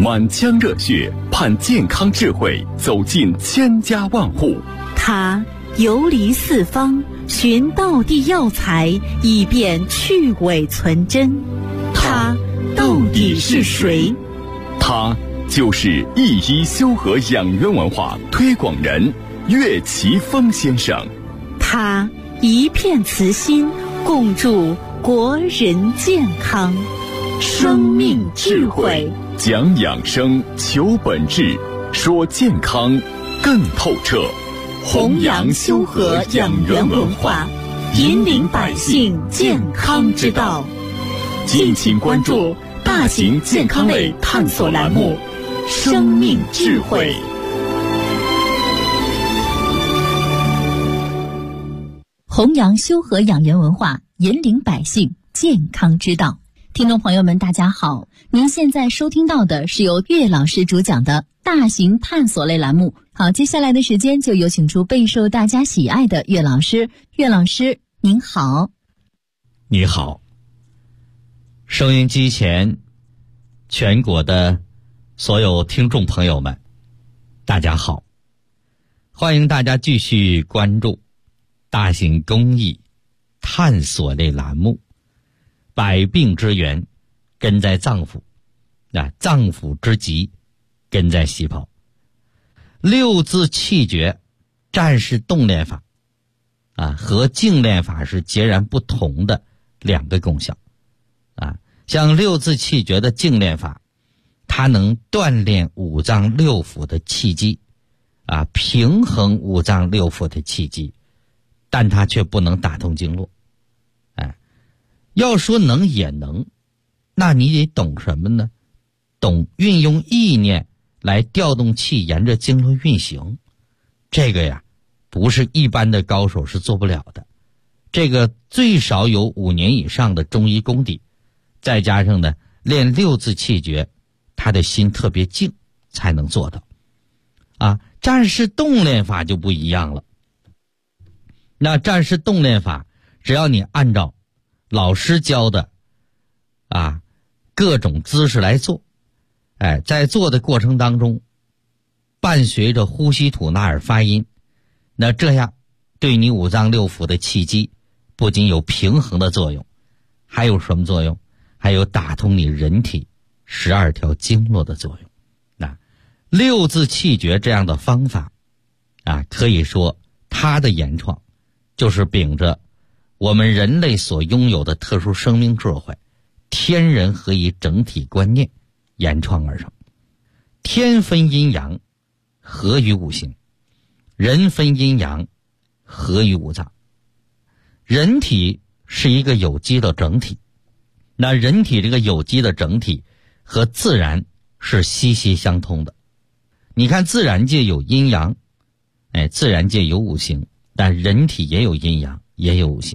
满腔热血盼健康智慧走进千家万户。 他游离四方，寻道地药材，以便去伪存真。他到底是谁？ 他就是一一修和养元文化推广人岳奇峰先生。 他一片慈心，共筑国人健康。生命智慧， 讲养生，求本质，说健康更透彻。 弘扬修和养元文化，引领百姓健康之道。敬请关注大型健康类探索栏目《生命智慧》。 弘扬修和养元文化，引领百姓健康之道。听众朋友们，大家好，您现在收听到的是由岳老师主讲的大型探索类栏目。好，接下来的时间就有请出备受大家喜爱的岳老师。岳老师您好。 你好，收音机前全国的所有听众朋友们，大家好，欢迎大家继续关注大型公益探索类栏目百病之源根在脏腑，脏腑之疾根在细胞。六字气诀战士动练法和静练法是截然不同的两个功效像六字气诀的静练法，它能锻炼五脏六腑的气机平衡五脏六腑的气机，但它却不能打通经络。要说能也能，那你得懂什么呢？懂运用意念来调动气沿着经络运行，这个不是一般的高手是做不了的。这个最少有5年以上的中医功底，再加上呢练六字气诀，他的心特别静才能做到。战士动练法就不一样了。那战士动练法，只要你按照老师教的各种姿势来做，在做的过程当中伴随着呼吸吐纳尔发音，那这样对你五脏六腑的气机不仅有平衡的作用，还有什么作用？还有打通你人体12条经络的作用。六字气诀这样的方法可以说它的原创就是秉着我们人类所拥有的特殊生命智慧，天人合一整体观念原创而成。天分阴阳，合于五行；人分阴阳，合于五脏。人体是一个有机的整体，那人体这个有机的整体和自然是息息相通的。你看自然界有阴阳，自然界有五行，但人体也有阴阳，也有五行。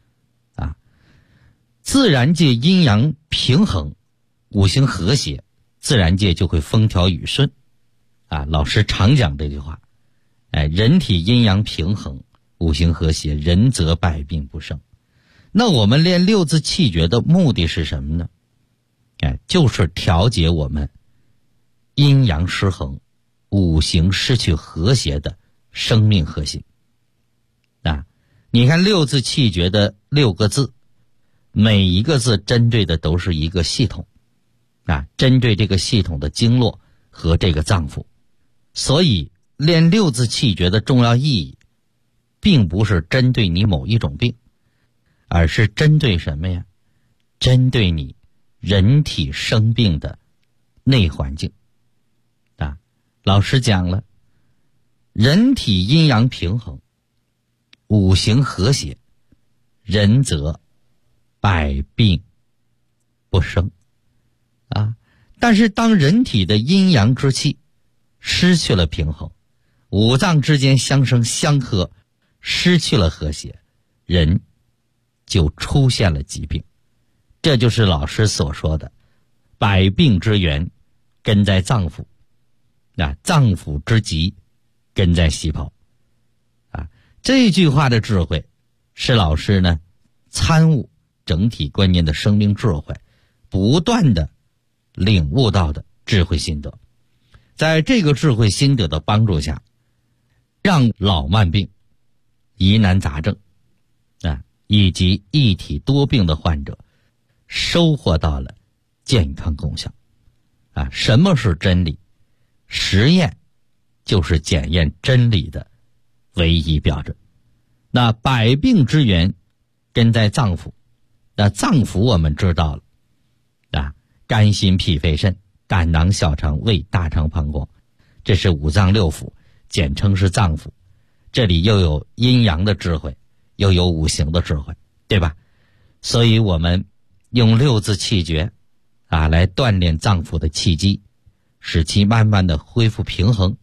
自然界阴阳平衡，五行和谐，自然界就会风调雨顺。老师常讲这句话，人体阴阳平衡，五行和谐，人则百病不生。那我们练六字气诀的目的是什么呢？就是调节我们阴阳失衡，五行失去和谐的生命核心。你看六字气诀的6个字，每一个字针对的都是一个系统针对这个系统的经络和这个脏腑。所以练六字气诀的重要意义并不是针对你某一种病，而是针对什么呀？针对你人体生病的内环境老师讲了，人体阴阳平衡，五行和谐，人则百病不生但是当人体的阴阳之气失去了平衡，五脏之间相生相克，失去了和谐，人就出现了疾病。这就是老师所说的百病之源根在脏腑，脏腑之疾根在细胞这句话的智慧是老师呢参悟整体观念的生命智慧，不断的领悟到的智慧心得。在这个智慧心得的帮助下，让老慢病、疑难杂症以及一体多病的患者收获到了健康功效。什么是真理？实验就是检验真理的唯一标准。那百病之源根在脏腑，那脏腑我们知道了肝心脾肺肾、胆囊小肠胃大肠膀胱，这是五脏六腑，简称是脏腑。这里又有阴阳的智慧，又有五行的智慧，对吧？所以我们用六字气诀来锻炼脏腑的气机，使其慢慢的恢复平衡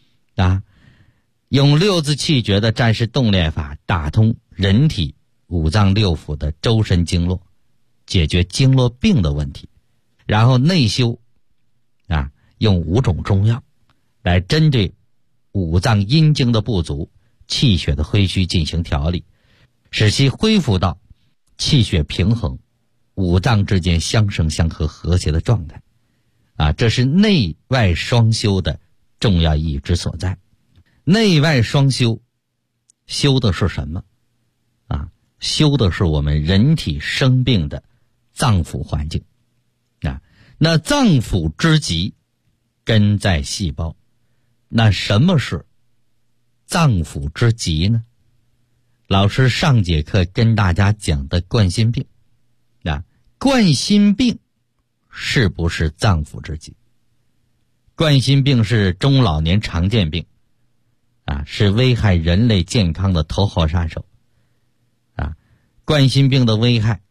用六字气诀的战士动练法打通人体五脏六腑的周身经络，解决经络病的问题。然后内修用5种中药来针对五脏阴经的不足、气血的亏虚进行调理，使其恢复到气血平衡、五脏之间相生相克和谐的状态这是内外双修的重要意义之所在。内外双修，修的是什么修的是我们人体生病的脏腑环境那脏腑之极根在细胞。那什么是脏腑之极呢？老师上节课跟大家讲的冠心病冠心病是不是脏腑之极？冠心病是中老年常见病是危害人类健康的头号杀手冠心病的危害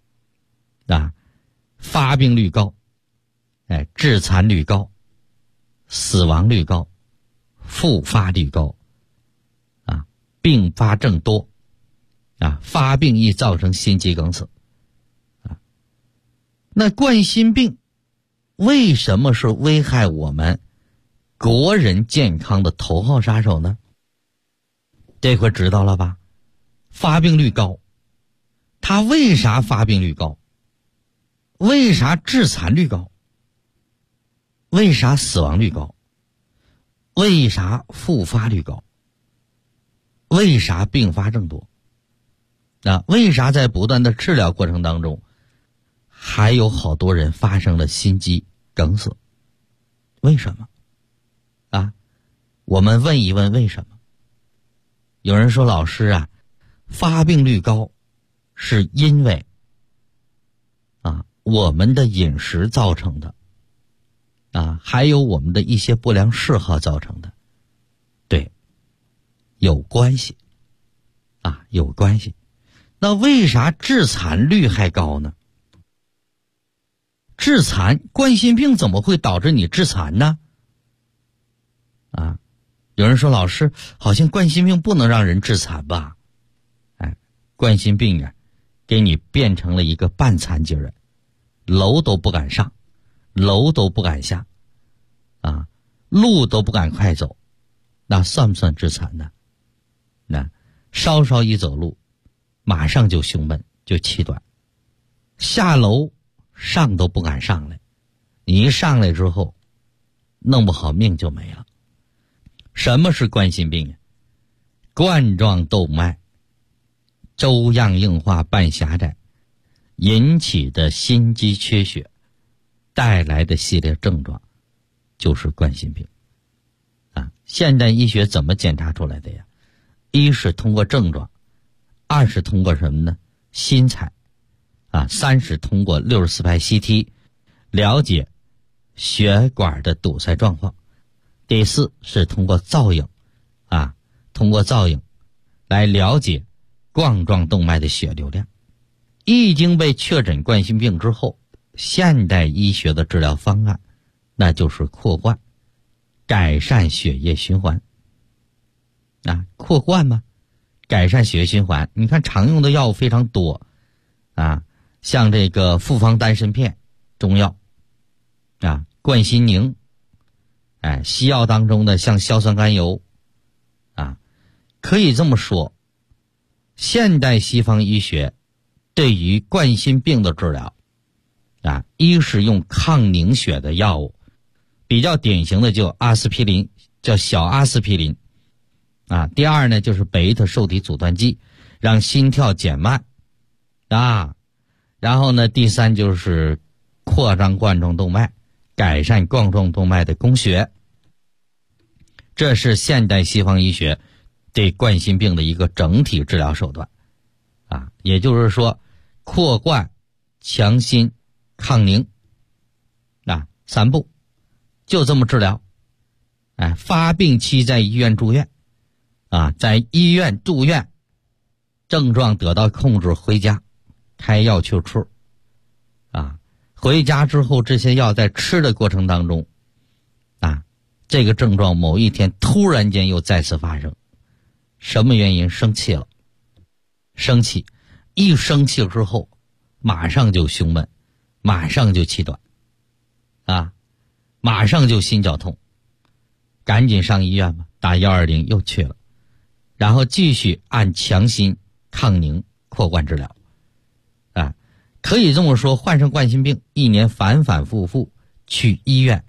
发病率高致残率高，死亡率高，复发率高并发症多发病易造成心肌梗死那冠心病为什么是危害我们国人健康的头号杀手呢？这回知道了吧？发病率高，它为啥发病率高？为啥致残率高？为啥死亡率高？为啥复发率高？为啥并发症多？为啥在不断的治疗过程当中还有好多人发生了心肌梗死？为什么我们问一问为什么。有人说老师发病率高是因为我们的饮食造成的还有我们的一些不良嗜好造成的。对，有关系有关系。那为啥致残率还高呢？致残，冠心病怎么会导致你致残呢？有人说老师好像冠心病不能让人致残吧？冠心病给你变成了一个半残疾人，楼都不敢上，楼都不敢下路都不敢快走，那算不算致残呢？稍稍一走路马上就胸闷就气短，下楼上都不敢上来，你一上来之后弄不好命就没了。什么是冠心病冠状动脉粥样硬化半狭窄引起的心肌缺血带来的系列症状就是冠心病现代医学怎么检查出来的呀？一是通过症状，二是通过什么呢？心采三是通过64拍 CT 了解血管的堵塞状况，第四是通过造影通过造影来了解冠状动脉的血流量。一经被确诊冠心病之后，现代医学的治疗方案那就是扩冠，改善血液循环扩冠嘛，改善血液循环。你看常用的药物非常多像这个复方丹参片中药冠心宁西药当中的像硝酸甘油可以这么说，现代西方医学对于冠心病的治疗一是用抗凝血的药物，比比较典型的就阿司匹林，叫小阿司匹林啊。第二呢就是贝塔受体阻断剂，让心跳减慢啊。然后呢第三就是扩张冠状动脉，改善冠状动脉的供血。这是现代西方医学对冠心病的一个整体治疗手段啊，也就是说扩冠、强心、抗凝啊3步，就这么治疗。发病期在医院住院啊，在医院住院，症状得到控制，回家开药去处啊。回家之后，这些药在吃的过程当中啊，这个症状某一天突然间又再次发生。什么原因？生气了。生气，一生气之后马上就胸闷，马上就气短啊，马上就心绞痛，赶紧上医院吧，打120又去了，然后继续按强心、抗凝、扩冠治疗啊。可以这么说，患上冠心病一年反反复复去医院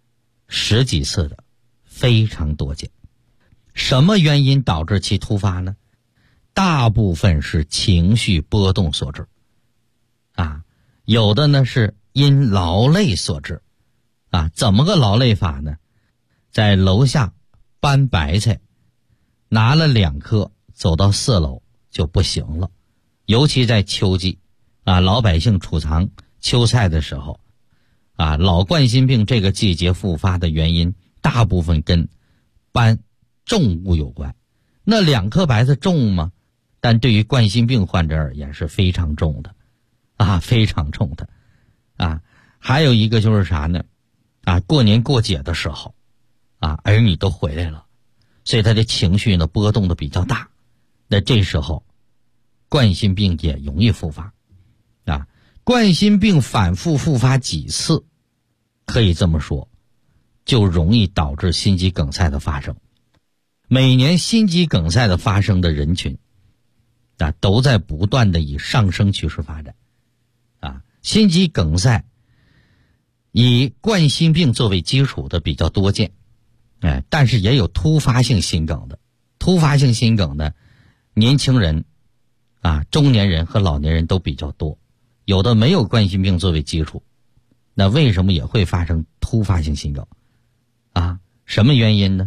10几次的非常多见。什么原因导致其突发呢？大部分是情绪波动所致啊，有的呢是因劳累所致啊。怎么个劳累法呢？在楼下搬白菜，拿了2颗走到4楼就不行了。尤其在秋季啊，老百姓储藏秋菜的时候啊，老冠心病这个季节复发的原因大部分跟搬重物有关。那2颗白菜重吗？但对于冠心病患者而言是非常重的啊，非常重的啊。还有一个就是啥呢？啊，过年过节的时候啊，儿女都回来了，所以他的情绪呢波动的比较大，那这时候冠心病也容易复发啊。冠心病反复复发几次，可以这么说，就容易导致心肌梗塞的发生。每年心肌梗塞的发生的人群啊，都在不断的以上升趋势发展啊。心肌梗塞以冠心病作为基础的比较多见，但是也有突发性心梗的。突发性心梗的年轻人啊、中年人和老年人都比较多，有的没有冠心病作为基础，那为什么也会发生突发性心梗啊？什么原因呢？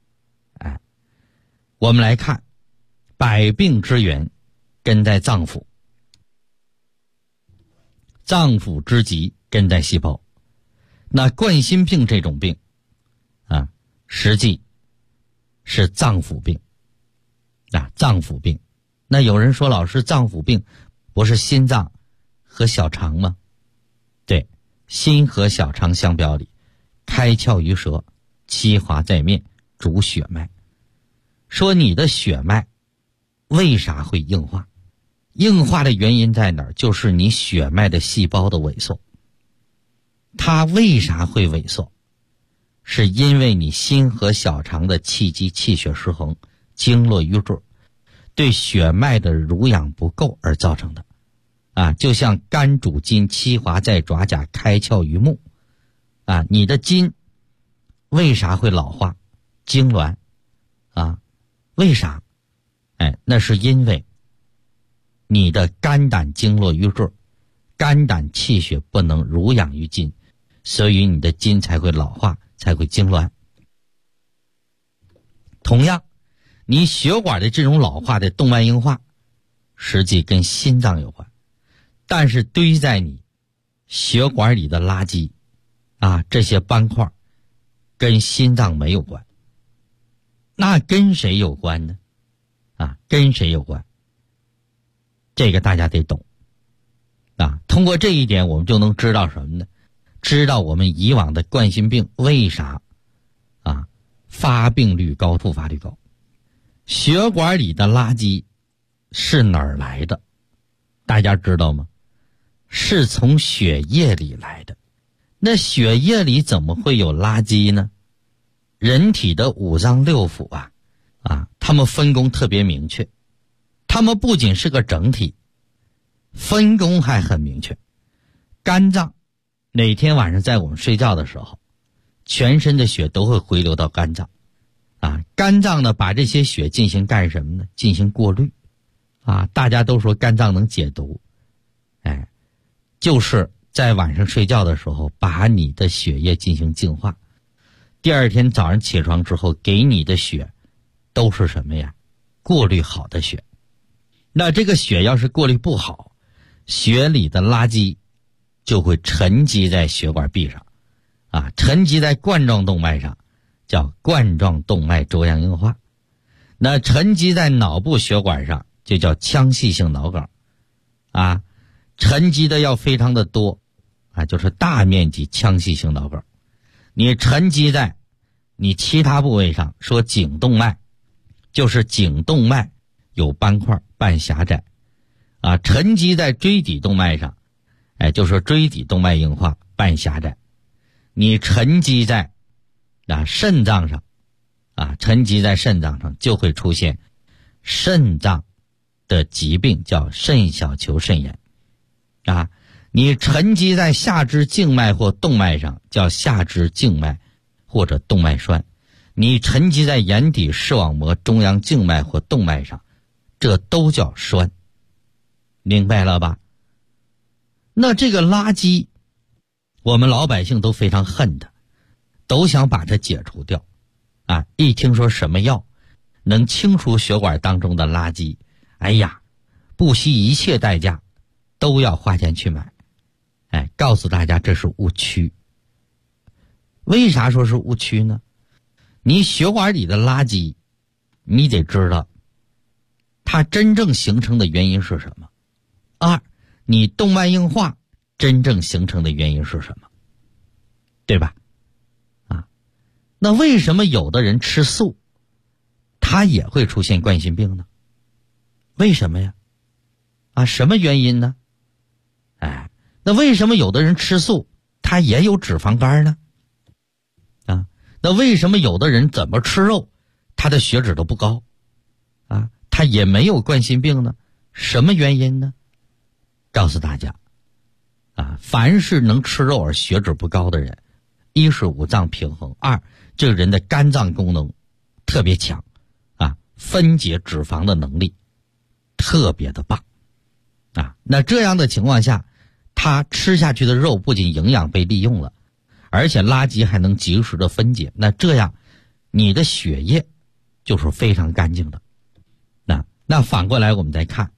我们来看，百病之源根在脏腑，脏腑之疾根在细胞。那冠心病这种病啊，实际是脏腑病啊，脏腑病。那有人说，老师，脏腑病不是心脏和小肠吗？对，心和小肠相表里，开窍于舌，七华在面，主血脉。说你的血脉为啥会硬化？硬化的原因在哪儿？就是你血脉的细胞的萎缩。它为啥会萎缩？是因为你心和小肠的气机气血失衡，经络瘀滞，对血脉的濡养不够而造成的啊。就像肝主筋，七华在爪甲，开窍于目啊。你的筋为啥会老化痉挛啊？为啥？那是因为你的肝胆经络瘀滞，肝胆气血不能濡养于筋，所以你的筋才会老化，才会痉挛。同样，你血管的这种老化的动脉硬化，实际跟心脏有关，但是堆在你血管里的垃圾啊，这些斑块跟心脏没有关。那跟谁有关呢？啊，跟谁有关？这个大家得懂啊。通过这一点，我们就能知道什么呢？知道我们以往的冠心病为啥啊发病率高、复发率高。血管里的垃圾是哪儿来的？大家知道吗？是从血液里来的。那血液里怎么会有垃圾呢？人体的五脏六腑啊，它们分工特别明确，它们不仅是个整体，分工还很明确。肝脏哪天晚上在我们睡觉的时候， 全身的血都会回流到肝脏，肝脏呢把这些血进行干什么呢？进行过滤，大家都说肝脏能解毒，就是在晚上睡觉的时候把你的血液进行净化，第二天早上起床之后给你的血都是什么呀？过滤好的血。那这个血要是过滤不好，血里的垃圾就会沉积在血管壁上，沉积在冠状动脉上，叫冠状动脉粥样硬化。那沉积在脑部血管上就叫腔隙性脑梗，沉积的要非常的多，就是大面积腔隙性脑梗。你沉积在你其他部位上，说颈动脉，就是颈动脉有斑块半狭窄，沉积在椎底动脉上，就是椎底动脉硬化半狭窄。你沉积在肾脏上，沉积在肾脏上就会出现肾脏的疾病，叫肾小球肾炎。你沉积在下肢静脉或动脉上，叫下肢静脉或者动脉栓。你沉积在眼底视网膜中央静脉或动脉上，这都叫栓。明白了吧？那这个垃圾我们老百姓都非常恨它，都想把它解除掉，一听说什么药能清除血管当中的垃圾，不惜一切代价都要花钱去买。告诉大家这是误区。为啥说是误区呢？你血管里的垃圾，你得知道它真正形成的原因是什么。二，你动脉硬化真正形成的原因是什么，对吧？那为什么有的人吃素他也会出现冠心病呢？为什么呀？什么原因呢？那为什么有的人吃素他也有脂肪肝呢？那为什么有的人怎么吃肉他的血脂都不高，他也没有冠心病呢？什么原因呢？告诉大家，凡是能吃肉而血脂不高的人，一是五脏平衡，二这个人的肝脏功能特别强，分解脂肪的能力特别的棒，那这样的情况下，他吃下去的肉不仅营养被利用了，而且垃圾还能及时的分解，那这样你的血液就是非常干净的。那反过来我们再看，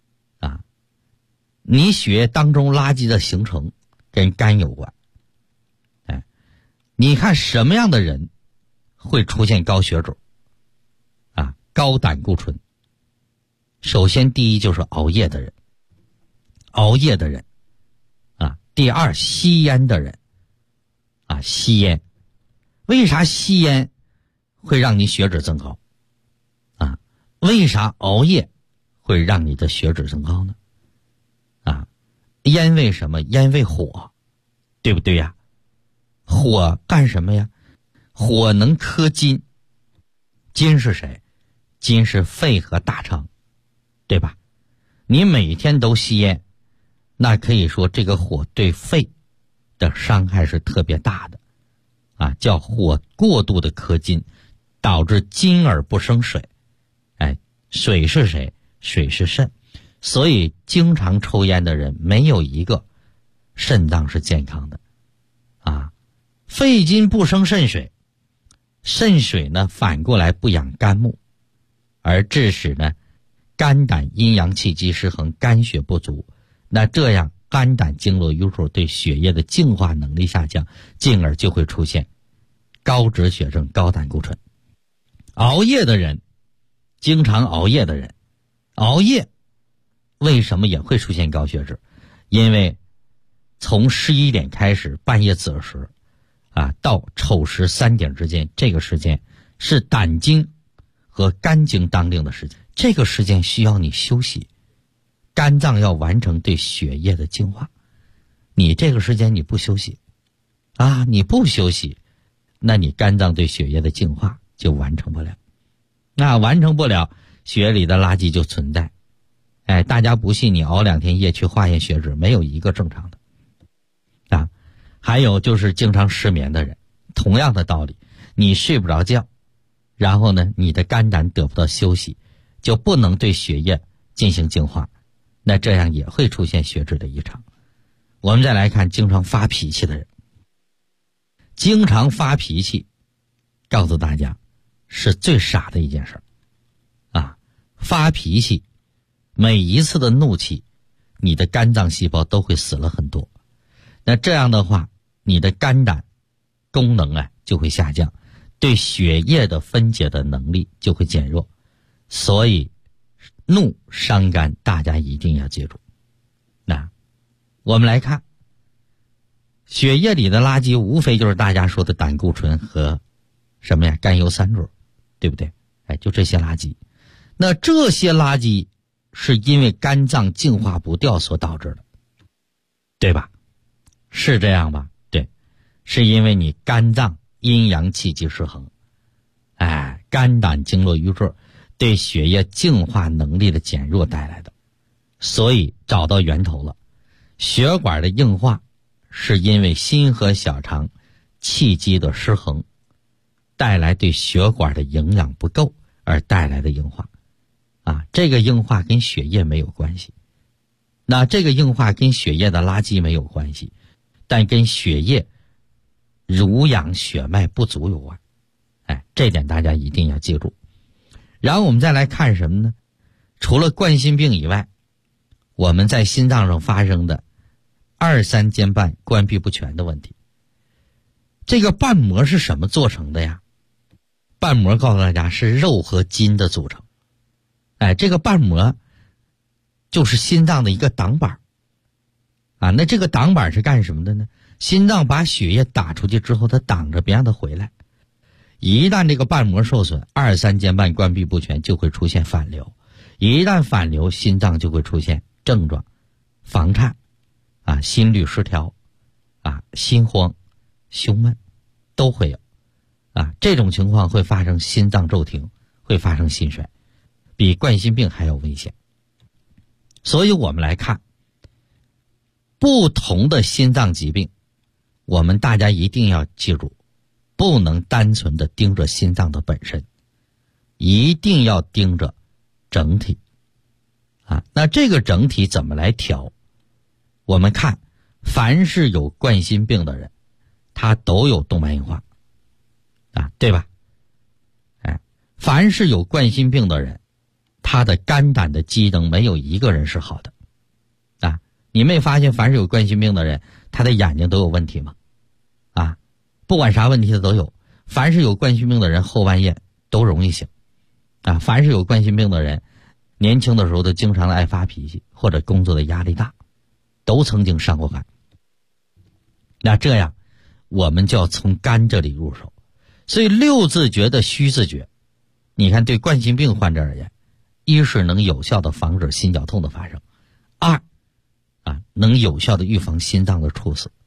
你血液当中垃圾的形成跟肝有关。你看什么样的人会出现高血脂，高胆固醇？首先第一就是熬夜的人，第二吸烟的人，吸烟。为啥吸烟会让你血脂增高？为啥熬夜会让你的血脂增高呢？烟为什么？烟为火，对不对呀？火干什么呀？火能克金，金是谁？金是肺和大肠，对吧？你每天都吸烟，那可以说这个火对肺的伤害是特别大的，叫火过度的克金，导致金而不生水。水是谁？水是肾。所以经常抽烟的人没有一个肾脏是健康的，肺金不生肾水，肾水呢反过来不养肝木，而致使呢肝胆阴阳气机失衡，肝血不足。那这样肝胆经络瘀阻，对血液的净化能力下降，进而就会出现高脂血症、高胆固醇。熬夜的人，经常熬夜的人，熬夜为什么也会出现高血脂？因为从11点开始，半夜子时到丑时3点之间，这个时间是胆经和肝经当令的时间，这个时间需要你休息，肝脏要完成对血液的净化。你这个时间你不休息你不休息，那你肝脏对血液的净化就完成不了，那完成不了，血里的垃圾就存在。大家不信，你熬2天夜去化验血脂，没有一个正常的。还有就是经常失眠的人， 同样的道理，你睡不着觉，然后呢，你的肝胆得不到休息，就不能对血液进行净化，那这样也会出现血脂的异常。我们再来看经常发脾气的人。经常发脾气，告诉大家是最傻的一件事啊！发脾气，每一次的怒气，你的肝脏细胞都会死了很多。那这样的话，你的肝胆功能就会下降，对血液的分解的能力就会减弱。所以怒伤肝，大家一定要记住。那我们来看血液里的垃圾，无非就是大家说的胆固醇和什么呀，甘油三鹼，对不对？就这些垃圾。那这些垃圾是因为肝脏净化不掉所导致的，对吧？是这样吧？对，是因为你肝脏阴阳气机失衡，肝胆经络瘀滞，对血液净化能力的减弱带来的。所以找到源头了，血管的硬化是因为心和小肠气机的失衡，带来对血管的营养不够而带来的硬化。这个硬化跟血液没有关系，那这个硬化跟血液的垃圾没有关系，但跟血液濡养血脉不足有关。这点大家一定要记住。然后我们再来看什么呢？除了冠心病以外，我们在心脏上发生的二三间瓣关闭不全的问题。这个瓣膜是什么做成的呀？瓣膜告诉大家是肉和筋的组成。这个瓣膜就是心脏的一个挡板那这个挡板是干什么的呢？心脏把血液打出去之后，它挡着别让它回来。一旦这个瓣膜受损，二三间瓣关闭不全，就会出现反流。一旦反流，心脏就会出现症状，房颤心律失调心慌胸闷都会有这种情况会发生心脏骤停，会发生心衰，比冠心病还要危险。所以我们来看不同的心脏疾病，我们大家一定要记住，不能单纯的盯着心脏的本身，一定要盯着整体那这个整体怎么来调？我们看凡是有冠心病的人，他都有动脉硬化对吧？凡是有冠心病的人，他的肝胆的机能没有一个人是好的你没发现凡是有冠心病的人，他的眼睛都有问题吗？不管啥问题他都有。凡是有冠心病的人，后半夜都容易醒凡是有冠心病的人，年轻的时候都经常爱发脾气，或者工作的压力大，都曾经伤过肝。那这样我们就要从肝这里入手。所以六字诀的虚字诀，你看对冠心病患者而言，一是能有效的防止心绞痛的发生，二能有效的预防心脏的猝死。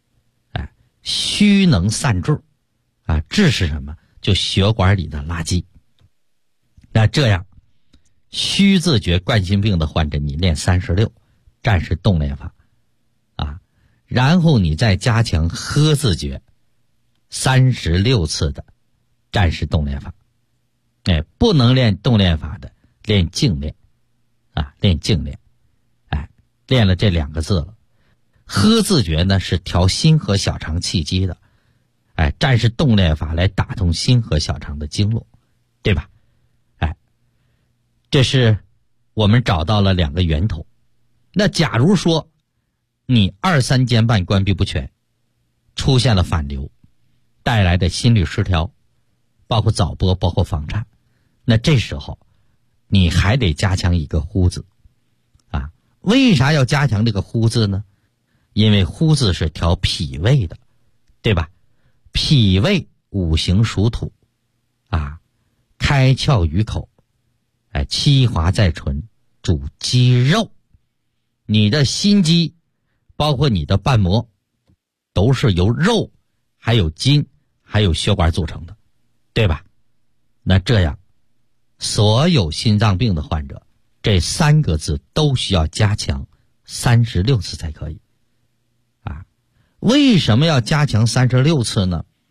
虚能散滞滞是什么？就血管里的垃圾。那这样虚字诀冠心病的患者，你练36战士动练法然后你再加强呵字诀36次的战士动练法。不能练动练法的，练静练练静练。练了这2个字了。呵字诀呢是调心和小肠气机的，战士动练法来打通心和小肠的经络，对吧？这是我们找到了2个源头。那假如说你2、3间瓣关闭不全，出现了反流，带来的心律失调，包括早搏，包括房颤，那这时候你还得加强一个呼字为啥要加强这个呼字呢？因为呼字是调脾胃的，对吧？脾胃五行属土开窍于口七华在唇，主肌肉。你的心肌包括你的瓣膜都是由肉还有筋还有血管组成的，对吧？那这样所有心脏病的患者，这3个字都需要加强36次才可以为什么要加强36次呢？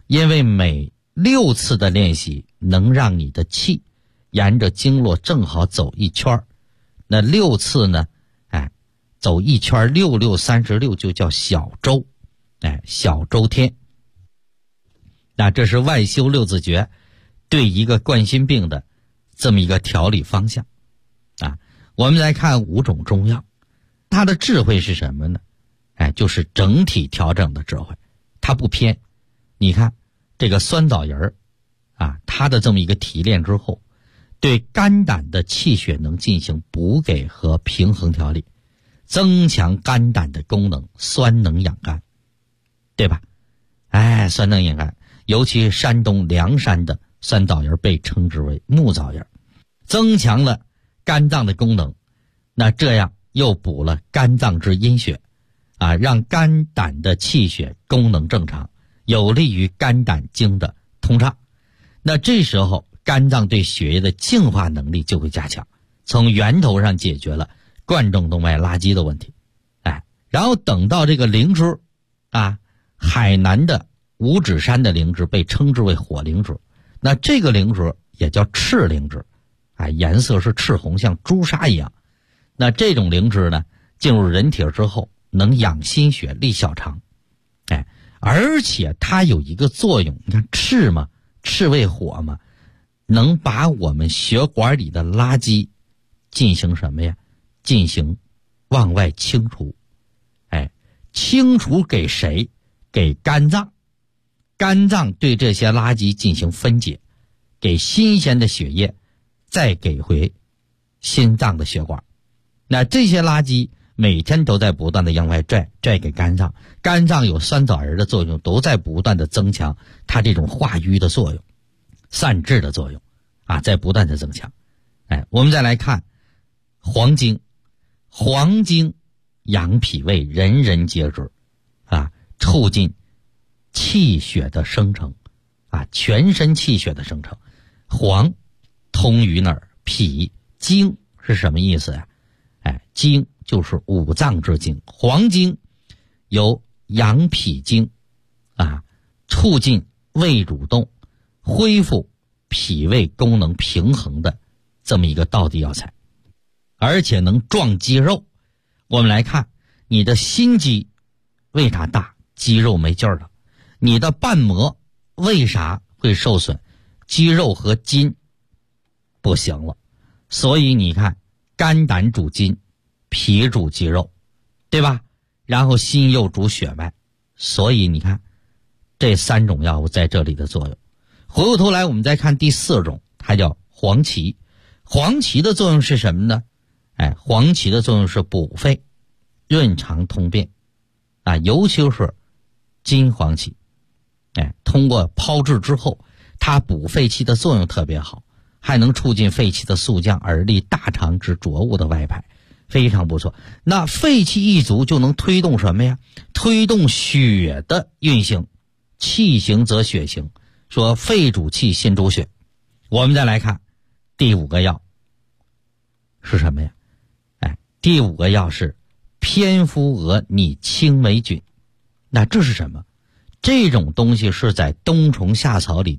因为每6次的练习能让你的气沿着经络正好走一圈，那6次呢，走一圈，6、6、36就叫小周，小周天。那这是外修六字诀对一个冠心病的这么一个调理方向啊。我们来看5种中药，它的智慧是什么呢？就是整体调整的智慧，它不偏。你看这个酸枣仁啊，它的这么一个提炼之后，对肝胆的气血能进行补给和平衡调理，增强肝胆的功能，酸能养肝，对吧？酸能养肝，尤其山东凉山的酸枣仁被称之为木枣仁，增强了肝脏的功能，那这样又补了肝脏之阴血啊，让肝胆的气血功能正常，有利于肝胆经的通畅。那这时候肝脏对血液的净化能力就会加强，从源头上解决了冠状动脉垃圾的问题。然后等到这个灵芝啊，海南的五指山的灵芝被称之为火灵芝，那这个灵芝也叫赤灵芝颜色是赤红，像朱砂一样。那这种灵芝呢，进入人体之后能养心血，利小肠，而且它有一个作用，你看赤嘛，赤为火嘛，能把我们血管里的垃圾进行什么呀？进行往外清除。清除给谁？给肝脏。肝脏对这些垃圾进行分解，给新鲜的血液，再给回心脏的血管。那这些垃圾每天都在不断的向外拽给肝脏，肝脏有酸枣仁的作用，都在不断的增强它这种化瘀的作用，散滞的作用在不断的增强。我们再来看黄精。黄精养脾胃，人人皆知促进气血的生成全身气血的生成。黄通于哪儿？脾。精是什么意思呀？精就是五脏之精，黄精有养脾经促进胃蠕动，恢复脾胃功能平衡的这么一个道地药材，而且能壮肌肉。我们来看你的心肌为啥大？肌肉没劲儿了。你的瓣膜为啥会受损？肌肉和筋不行了。所以你看，肝胆主筋，脾主肌肉，对吧？然后心又主血脉，所以你看这3种药物在这里的作用。回过头来我们再看第4种，它叫黄芪。黄芪的作用是什么呢？黄芪的作用是补肺、润肠通便尤其是金黄芪通过炮制之后，它补肺气的作用特别好，还能促进肺气的肃降，而利大肠之浊物的外排，非常不错。那肺气一足就能推动什么呀？推动血的运行，气行则血行，说肺主气，心主血。我们再来看第5个药是什么呀？第5个药是蝙蝠蛾拟青霉菌。那这是什么？这种东西是在冬虫夏草里